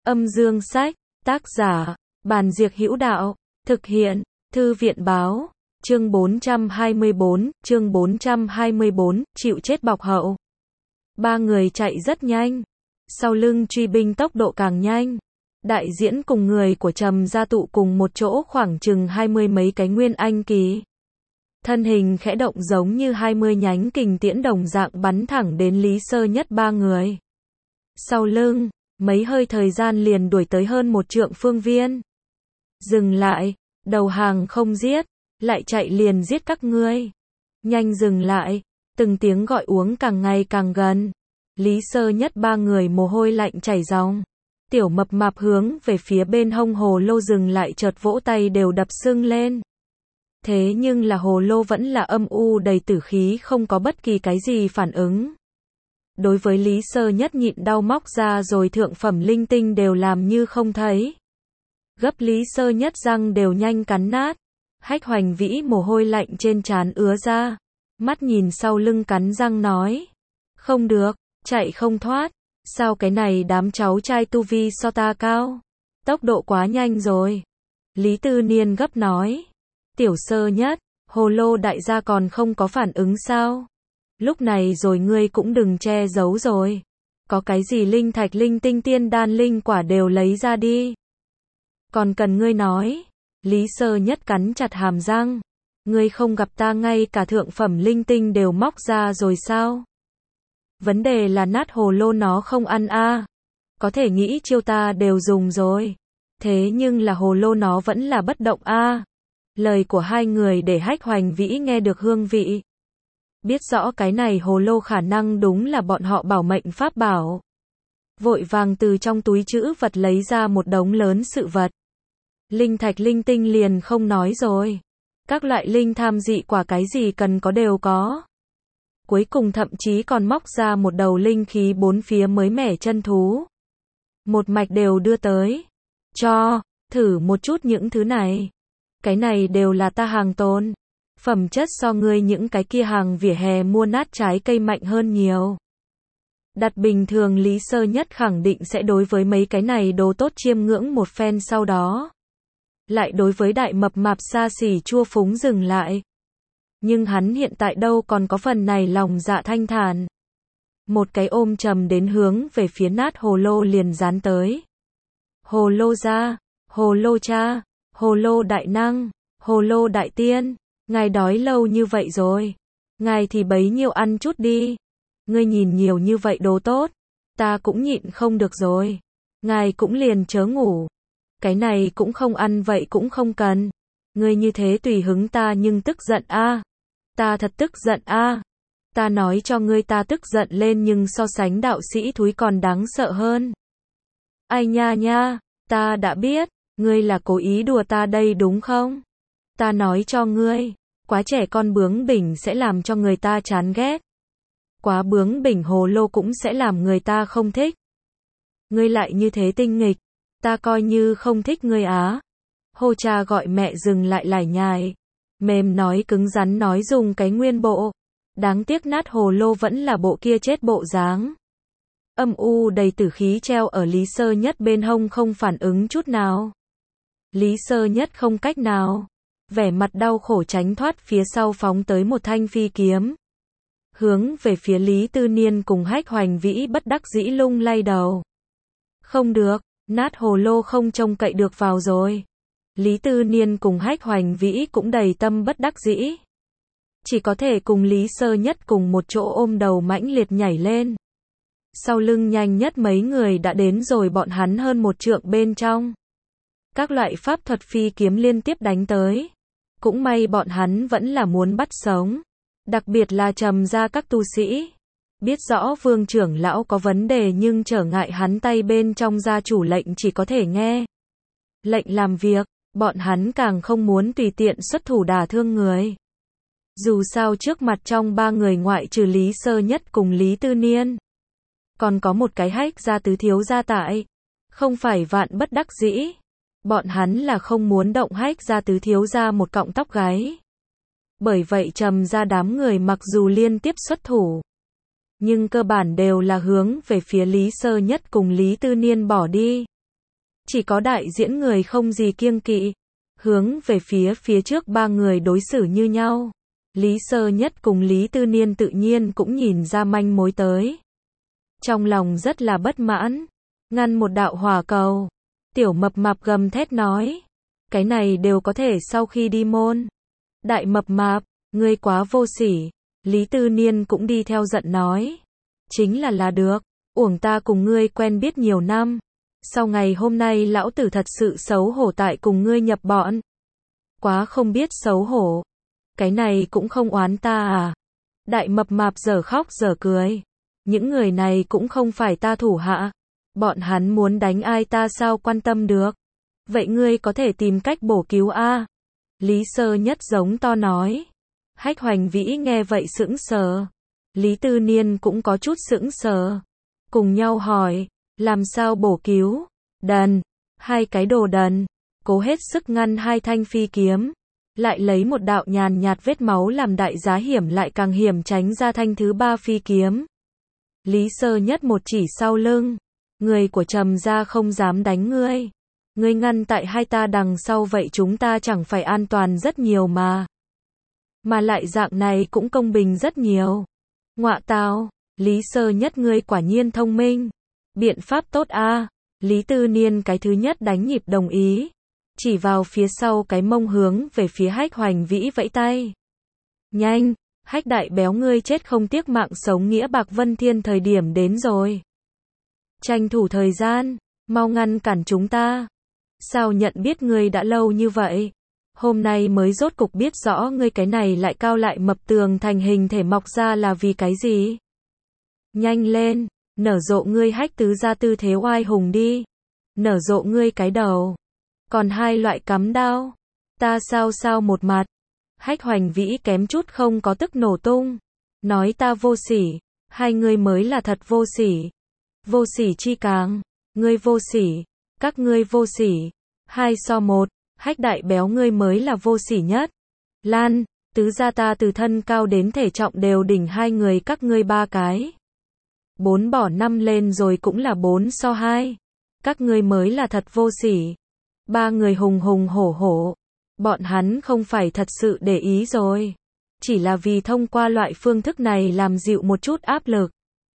Âm dương sách, tác giả, Bàn Diệc Hữu Đạo, thực hiện, Thư viện báo, chương 424, chịu chết bọc hậu. Ba người chạy rất nhanh, sau lưng truy binh tốc độ càng nhanh. Đại diễn cùng người của Trầm gia tụ cùng một chỗ khoảng chừng 20 mấy cái nguyên anh kỳ. Thân hình khẽ động giống như 20 nhánh kình tiễn đồng dạng bắn thẳng đến Lý Sơ Nhất ba người. Sau lưng, mấy hơi thời gian liền đuổi tới hơn một trượng phương viên. Dừng lại, đầu hàng không giết, lại chạy liền giết các ngươi. Nhanh dừng lại, từng tiếng gọi uống càng ngày càng gần. Lý Sơ Nhất ba người mồ hôi lạnh chảy ròng. Tiểu mập mạp hướng về phía bên hông hồ lô dừng lại chợt vỗ tay đều đập sưng lên. Thế nhưng là hồ lô vẫn là âm u đầy tử khí không có bất kỳ cái gì phản ứng. Đối với Lý Sơ Nhất nhịn đau móc ra rồi thượng phẩm linh tinh đều làm như không thấy. Gấp Lý Sơ Nhất răng đều nhanh cắn nát. Hách Hoành Vĩ mồ hôi lạnh trên trán ứa ra. Mắt nhìn sau lưng cắn răng nói. Không được, chạy không thoát. Sao cái này đám cháu trai tu vi so ta cao? Tốc độ quá nhanh rồi. Lý Tư Niên gấp nói. Tiểu Sơ Nhất, hồ lô đại gia còn không có phản ứng sao? Lúc này rồi ngươi cũng đừng che giấu rồi. Có cái gì linh thạch linh tinh tiên đan linh quả đều lấy ra đi. Còn cần ngươi nói. Lý Sơ Nhất cắn chặt hàm răng. Ngươi không gặp ta ngay cả thượng phẩm linh tinh đều móc ra rồi sao? Vấn đề là nát hồ lô nó không ăn a. Có thể nghĩ chiêu ta đều dùng rồi. Thế nhưng là hồ lô nó vẫn là bất động a. Lời của hai người để Hách Hoành Vĩ nghe được hương vị. Biết rõ cái này hồ lô khả năng đúng là bọn họ bảo mệnh pháp bảo. Vội vàng từ trong túi trữ vật lấy ra một đống lớn sự vật. Linh thạch linh tinh liền không nói rồi. Các loại linh tham dị quả cái gì cần có đều có. Cuối cùng thậm chí còn móc ra một đầu linh khí bốn phía mới mẻ chân thú. Một mạch đều đưa tới. Cho, thử một chút những thứ này. Cái này đều là ta hàng tồn. Phẩm chất so ngươi những cái kia hàng vỉa hè mua nát trái cây mạnh hơn nhiều. Đặt bình thường Lý Sơ Nhất khẳng định sẽ đối với mấy cái này đồ tốt chiêm ngưỡng một phen sau đó. Lại đối với đại mập mạp xa xỉ chua phúng dừng lại. Nhưng hắn hiện tại đâu còn có phần này lòng dạ thanh thản. Một cái ôm trầm đến hướng về phía nát hồ lô liền dán tới. Hồ lô gia, hồ lô cha, hồ lô đại năng, hồ lô đại tiên. Ngài đói lâu như vậy rồi. Ngài thì bấy nhiêu ăn chút đi. Ngươi nhìn nhiều như vậy đồ tốt. Ta cũng nhịn không được rồi. Ngài cũng liền chớ ngủ. Cái này cũng không ăn vậy cũng không cần. Ngươi như thế tùy hứng ta nhưng tức giận a. Ta thật tức giận a. Ta nói cho ngươi ta tức giận lên nhưng so sánh đạo sĩ thúi còn đáng sợ hơn. Ai nha nha, ta đã biết, ngươi là cố ý đùa ta đây đúng không? Ta nói cho ngươi, quá trẻ con bướng bỉnh sẽ làm cho người ta chán ghét. Quá bướng bỉnh hồ lô cũng sẽ làm người ta không thích. Ngươi lại như thế tinh nghịch, ta coi như không thích ngươi á. Hô cha gọi mẹ dừng lại lải nhải. Mềm nói cứng rắn nói dùng cái nguyên bộ. Đáng tiếc nát hồ lô vẫn là bộ kia chết bộ dáng. Âm u đầy tử khí treo ở Lý Sơ Nhất bên hông không phản ứng chút nào. Lý Sơ Nhất không cách nào. Vẻ mặt đau khổ tránh thoát phía sau phóng tới một thanh phi kiếm. Hướng về phía Lý Tư Niên cùng Hách Hoành Vĩ bất đắc dĩ lung lay đầu. Không được, nát hồ lô không trông cậy được vào rồi. Lý Tư Niên cùng Hách Hoành Vĩ cũng đầy tâm bất đắc dĩ. Chỉ có thể cùng Lý Sơ Nhất cùng một chỗ ôm đầu mãnh liệt nhảy lên. Sau lưng nhanh nhất mấy người đã đến rồi bọn hắn hơn một trượng bên trong. Các loại pháp thuật phi kiếm liên tiếp đánh tới. Cũng may bọn hắn vẫn là muốn bắt sống. Đặc biệt là Trầm gia các tu sĩ. Biết rõ Vương trưởng lão có vấn đề nhưng trở ngại hắn tay bên trong gia chủ lệnh chỉ có thể nghe. Lệnh làm việc, bọn hắn càng không muốn tùy tiện xuất thủ đả thương người. Dù sao trước mặt trong ba người ngoại trừ Lý Sơ Nhất cùng Lý Tư Niên. Còn có một cái Hách gia tứ thiếu gia tại. Không phải vạn bất đắc dĩ. Bọn hắn là không muốn động Hách gia tứ thiếu gia một cọng tóc gáy. Bởi vậy Trầm gia đám người mặc dù liên tiếp xuất thủ. Nhưng cơ bản đều là hướng về phía Lý Sơ Nhất cùng Lý Tư Niên bỏ đi. Chỉ có đại diễn người không gì kiêng kỵ. Hướng về phía trước ba người đối xử như nhau. Lý Sơ Nhất cùng Lý Tư Niên tự nhiên cũng nhìn ra manh mối tới. Trong lòng rất là bất mãn. Ngăn một đạo hỏa cầu. Tiểu mập mạp gầm thét nói. Cái này đều có thể sau khi đi môn. Đại mập mạp, ngươi quá vô sỉ. Lý Tư Niên cũng đi theo giận nói. Chính là được. Uổng ta cùng ngươi quen biết nhiều năm. Sau ngày hôm nay lão tử thật sự xấu hổ tại cùng ngươi nhập bọn. Quá không biết xấu hổ. Cái này cũng không oán ta à. Đại mập mạp giờ khóc giờ cười. Những người này cũng không phải ta thủ hạ. Bọn hắn muốn đánh ai ta sao quan tâm được. Vậy ngươi có thể tìm cách bổ cứu a. Lý Sơ Nhất giống to nói. Hách Hoành Vĩ nghe vậy sững sờ. Lý Tư Niên cũng có chút sững sờ. Cùng nhau hỏi, làm sao bổ cứu? Đần, hai cái đồ đần. Cố hết sức ngăn hai thanh phi kiếm. Lại lấy một đạo nhàn nhạt vết máu làm đại giá hiểm lại càng hiểm tránh ra thanh thứ ba phi kiếm. Lý Sơ Nhất một chỉ sau lưng. Người của Trầm gia không dám đánh ngươi. Ngươi ngăn tại hai ta đằng sau vậy chúng ta chẳng phải an toàn rất nhiều mà. Mà lại dạng này cũng công bình rất nhiều. Ngọa tào, Lý Sơ Nhất ngươi quả nhiên thông minh. Biện pháp tốt a. Lý Tư Niên cái thứ nhất đánh nhịp đồng ý. Chỉ vào phía sau cái mông hướng về phía Hách Hoành Vĩ vẫy tay. Nhanh, Hách đại béo ngươi chết không tiếc mạng sống nghĩa bạc vân thiên thời điểm đến rồi. Tranh thủ thời gian, mau ngăn cản chúng ta. Sao nhận biết ngươi đã lâu như vậy? Hôm nay mới rốt cục biết rõ ngươi cái này lại cao lại mập tường thành hình thể mọc ra là vì cái gì? Nhanh lên, nở rộ ngươi Hách tứ gia tư thế oai hùng đi. Nở rộ ngươi cái đầu. Còn hai loại cắm đao. Ta sao một mặt. Hách Hoành Vĩ kém chút không có tức nổ tung. Nói ta vô sỉ. Hai ngươi mới là thật vô sỉ. Vô sỉ chi càng. Ngươi vô sỉ. Các ngươi vô sỉ. 2-1. Hách đại béo ngươi mới là vô sỉ nhất. Lan, tứ gia ta từ thân cao đến thể trọng đều đỉnh hai người các ngươi ba cái. 4 bỏ 5 lên rồi cũng là 4-2. Các ngươi mới là thật vô sỉ. Ba người hùng hùng hổ hổ. Bọn hắn không phải thật sự để ý rồi. Chỉ là vì thông qua loại phương thức này làm dịu một chút áp lực.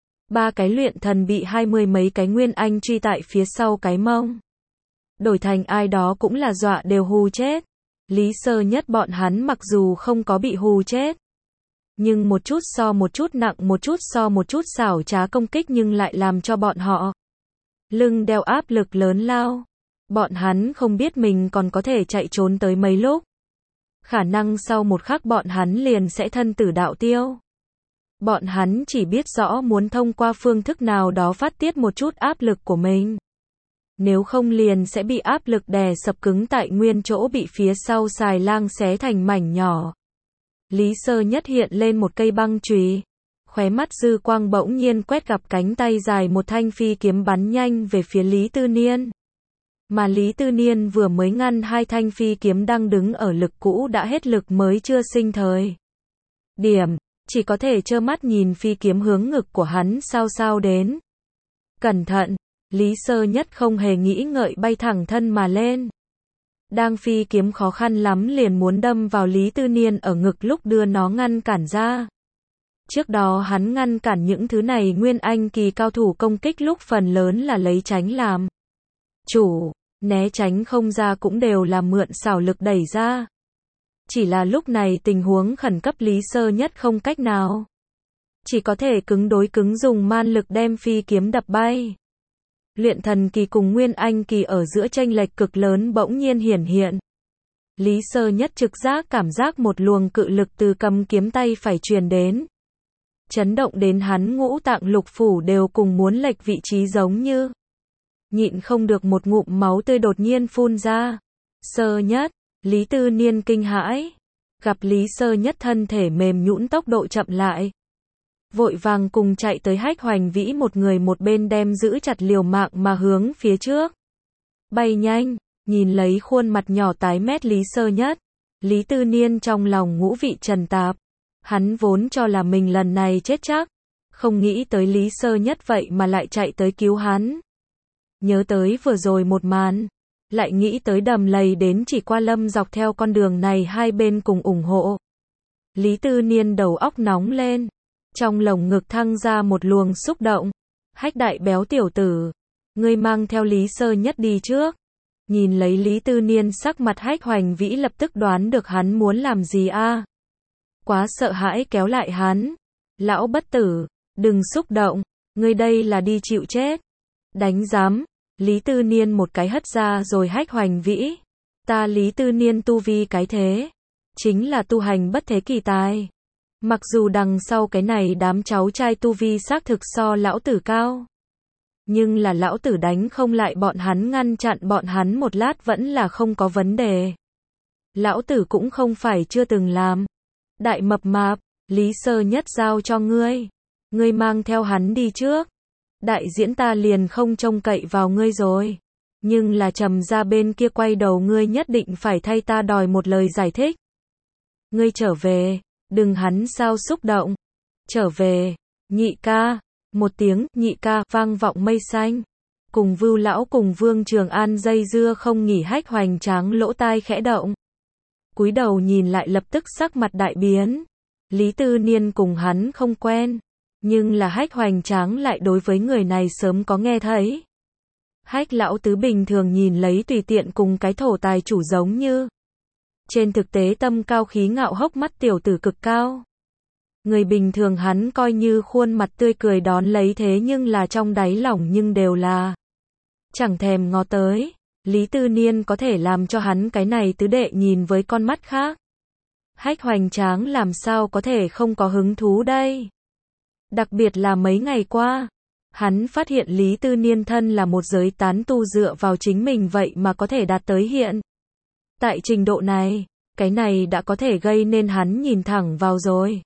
Ba cái luyện thần bị 20 mấy cái nguyên anh truy tại phía sau cái mông. Đổi thành ai đó cũng là dọa đều hù chết. Lý Sơ Nhất bọn hắn mặc dù không có bị hù chết. Nhưng một chút so một chút nặng một chút so một chút xảo trá công kích nhưng lại làm cho bọn họ lưng đeo áp lực lớn lao. Bọn hắn không biết mình còn có thể chạy trốn tới mấy lúc. Khả năng sau một khắc bọn hắn liền sẽ thân tử đạo tiêu. Bọn hắn chỉ biết rõ muốn thông qua phương thức nào đó phát tiết một chút áp lực của mình. Nếu không liền sẽ bị áp lực đè sập cứng tại nguyên chỗ bị phía sau xài lang xé thành mảnh nhỏ. Lý Sơ Nhất hiện lên một cây băng chùy. Khóe mắt dư quang bỗng nhiên quét gặp cánh tay dài một thanh phi kiếm bắn nhanh về phía Lý Tư Niên. Mà Lý Tư Niên vừa mới ngăn hai thanh phi kiếm đang đứng ở lực cũ đã hết lực mới chưa sinh thời. Điểm, chỉ có thể trơ mắt nhìn phi kiếm hướng ngực của hắn sao đến. Cẩn thận, Lý Sơ Nhất không hề nghĩ ngợi bay thẳng thân mà lên. Đang phi kiếm khó khăn lắm liền muốn đâm vào Lý Tư Niên ở ngực lúc đưa nó ngăn cản ra. Trước đó hắn ngăn cản những thứ này nguyên anh kỳ cao thủ công kích lúc phần lớn là lấy tránh làm chủ, né tránh không ra cũng đều là mượn xảo lực đẩy ra. Chỉ là lúc này tình huống khẩn cấp Lý Sơ Nhất không cách nào. Chỉ có thể cứng đối cứng dùng man lực đem phi kiếm đập bay. Luyện thần kỳ cùng nguyên anh kỳ ở giữa chênh lệch cực lớn bỗng nhiên hiển hiện. Lý Sơ Nhất trực giác cảm giác một luồng cự lực từ cầm kiếm tay phải truyền đến. Chấn động đến hắn ngũ tạng lục phủ đều cùng muốn lệch vị trí giống như. Nhịn không được một ngụm máu tươi đột nhiên phun ra. Sơ Nhất, Lý Tư Niên kinh hãi. Gặp Lý Sơ Nhất thân thể mềm nhũn tốc độ chậm lại. Vội vàng cùng chạy tới Hách Hoành Vĩ một người một bên đem giữ chặt liều mạng mà hướng phía trước. Bay nhanh, nhìn lấy khuôn mặt nhỏ tái mét Lý Sơ Nhất. Lý Tư Niên trong lòng ngũ vị trần tạp. Hắn vốn cho là mình lần này chết chắc. Không nghĩ tới Lý Sơ Nhất vậy mà lại chạy tới cứu hắn. Nhớ tới vừa rồi một màn, lại nghĩ tới Đầm Lầy đến chỉ qua Lâm dọc theo con đường này hai bên cùng ủng hộ. Lý Tư Niên đầu óc nóng lên, trong lồng ngực thăng ra một luồng xúc động. Hách đại béo tiểu tử, ngươi mang theo Lý Sơ Nhất đi trước. Nhìn lấy Lý Tư Niên sắc mặt Hách Hoành Vĩ lập tức đoán được hắn muốn làm gì a. Quá sợ hãi kéo lại hắn. Lão bất tử, đừng xúc động, ngươi đây là đi chịu chết. Đánh giám, Lý Tư Niên một cái hất ra rồi Hách Hoành Vĩ. Ta Lý Tư Niên tu vi cái thế, chính là tu hành bất thế kỳ tài. Mặc dù đằng sau cái này đám cháu trai tu vi xác thực so lão tử cao. Nhưng là lão tử đánh không lại bọn hắn, ngăn chặn bọn hắn một lát vẫn là không có vấn đề. Lão tử cũng không phải chưa từng làm. Đại mập mạp, Lý Sơ Nhất giao cho ngươi. Ngươi mang theo hắn đi trước. Đại diễn ta liền không trông cậy vào ngươi rồi. Nhưng là Trầm gia bên kia quay đầu ngươi nhất định phải thay ta đòi một lời giải thích. Ngươi trở về, đừng hắn sao xúc động. Trở về, nhị ca. Một tiếng nhị ca vang vọng mây xanh. Cùng Vưu lão cùng Vương Trường An dây dưa không nghỉ. Hách Hoành Tráng lỗ tai khẽ động. Cúi đầu nhìn lại lập tức sắc mặt đại biến. Lý Tư Niên cùng hắn không quen. Nhưng là Hách Hoành Tráng lại đối với người này sớm có nghe thấy. Hách lão tứ bình thường nhìn lấy tùy tiện cùng cái thổ tài chủ giống như. Trên thực tế tâm cao khí ngạo, hốc mắt tiểu tử cực cao. Người bình thường hắn coi như khuôn mặt tươi cười đón lấy, thế nhưng là trong đáy lòng nhưng đều là chẳng thèm ngó tới. Lý Tư Niên có thể làm cho hắn cái này tứ đệ nhìn với con mắt khác. Hách Hoành Tráng làm sao có thể không có hứng thú đây. Đặc biệt là mấy ngày qua, hắn phát hiện Lý Tư Niên thân là một giới tán tu, dựa vào chính mình vậy mà có thể đạt tới hiện tại trình độ này, cái này đã có thể gây nên hắn nhìn thẳng vào rồi.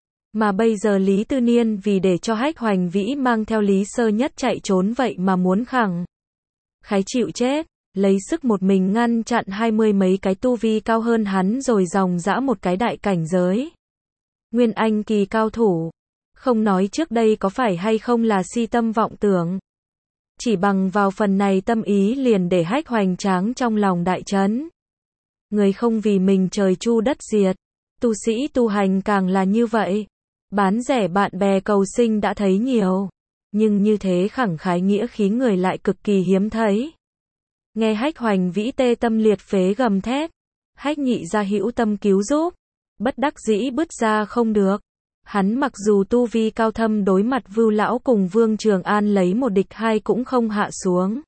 Mà bây giờ Lý Tư Niên vì để cho Hách Hoành Vĩ mang theo Lý Sơ Nhất chạy trốn vậy mà muốn khẳng khái chịu chết, lấy sức một mình ngăn chặn 20 mấy cái tu vi cao hơn hắn rồi dòng dã một cái đại cảnh giới Nguyên Anh kỳ cao thủ. Không nói trước đây có phải hay không là si tâm vọng tưởng. Chỉ bằng vào phần này tâm ý liền để Hách Hoành Tráng trong lòng đại chấn. Người không vì mình trời chu đất diệt, tu sĩ tu hành càng là như vậy. Bán rẻ bạn bè cầu sinh đã thấy nhiều, nhưng như thế khẳng khái nghĩa khí người lại cực kỳ hiếm thấy. Nghe Hách Hoành Vĩ tê tâm liệt phế gầm thét, Hách nhị gia hữu tâm cứu giúp, bất đắc dĩ bứt ra không được. Hắn mặc dù tu vi cao thâm, đối mặt Vưu lão cùng Vương Trường An lấy một địch hai cũng không hạ xuống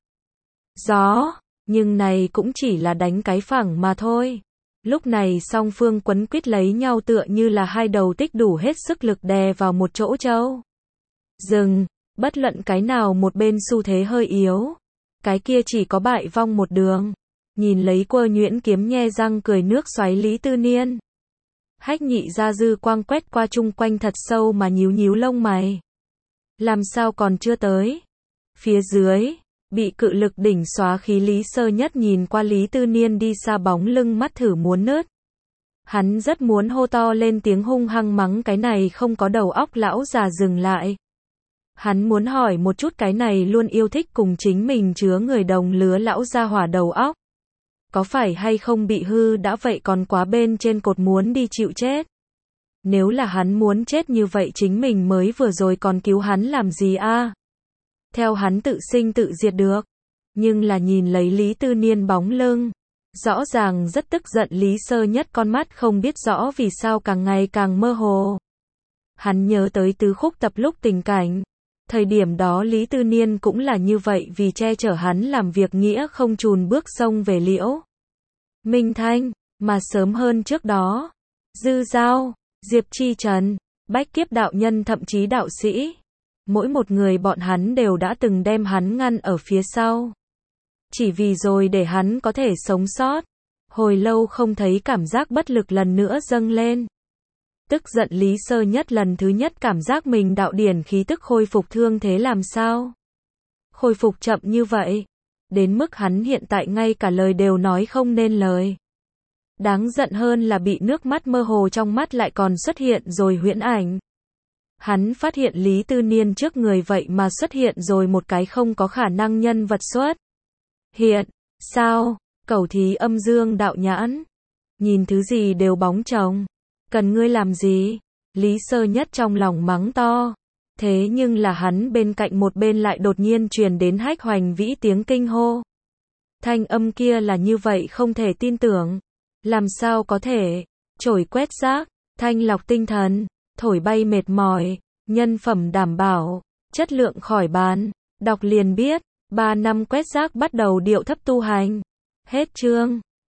gió, nhưng này cũng chỉ là đánh cái phẳng mà thôi. Lúc này song phương quấn quýt lấy nhau tựa như là hai đầu tích đủ hết sức lực đè vào một chỗ trâu rừng, bất luận cái nào một bên xu thế hơi yếu, cái kia chỉ có bại vong một đường. Nhìn lấy Quơ Nhuyễn Kiếm nhe răng cười nước xoáy Lý Tư Niên, Hách nhị gia dư quang quét qua chung quanh thật sâu mà nhíu nhíu lông mày. Làm sao còn chưa tới? Phía dưới, bị cự lực đỉnh xóa khí Lý Sơ Nhất nhìn qua Lý Tư Niên đi xa bóng lưng, mắt thử muốn nứt. Hắn rất muốn hô to lên tiếng hung hăng mắng cái này không có đầu óc lão già dừng lại. Hắn muốn hỏi một chút cái này luôn yêu thích cùng chính mình chứa người đồng lứa lão gia hỏa đầu óc. Có phải hay không bị hư đã vậy còn quá bên trên cột muốn đi chịu chết. Nếu là hắn muốn chết như vậy chính mình mới vừa rồi còn cứu hắn làm gì a? Theo hắn tự sinh tự diệt được. Nhưng là nhìn lấy Lý Tư Niên bóng lưng, rõ ràng rất tức giận. Lý Sơ Nhất con mắt không biết rõ vì sao càng ngày càng mơ hồ. Hắn nhớ tới tứ khúc tập lúc tình cảnh. Thời điểm đó Lý Tư Niên cũng là như vậy, vì che chở hắn làm việc nghĩa không chùn bước xông về Liễu Minh Thanh, mà sớm hơn trước đó, Dư Giao, Diệp Chi Trần, Bách Kiếp đạo nhân thậm chí đạo sĩ, mỗi một người bọn hắn đều đã từng đem hắn ngăn ở phía sau. Chỉ vì rồi để hắn có thể sống sót. Hồi lâu không thấy cảm giác bất lực lần nữa dâng lên. Tức giận Lý Sơ Nhất lần thứ nhất cảm giác mình đạo điển khí tức khôi phục thương thế làm sao? Khôi phục chậm như vậy. Đến mức hắn hiện tại ngay cả lời đều nói không nên lời. Đáng giận hơn là bị nước mắt mơ hồ trong mắt lại còn xuất hiện rồi huyễn ảnh. Hắn phát hiện Lý Tư Niên trước người vậy mà xuất hiện rồi một cái không có khả năng nhân vật xuất hiện. Sao? Cẩu thí âm dương đạo nhãn. Nhìn thứ gì đều bóng chồng. Cần ngươi làm gì? Lý Sơ Nhất trong lòng mắng to. Thế nhưng là hắn bên cạnh một bên lại đột nhiên truyền đến Hách Hoành Vĩ tiếng kinh hô. Thanh âm kia là như vậy không thể tin tưởng. Làm sao có thể? Chổi quét rác, thanh lọc tinh thần, thổi bay mệt mỏi, nhân phẩm đảm bảo, chất lượng khỏi bàn. Đọc liền biết, 3 năm quét rác bắt đầu điệu thấp tu hành. Hết chương.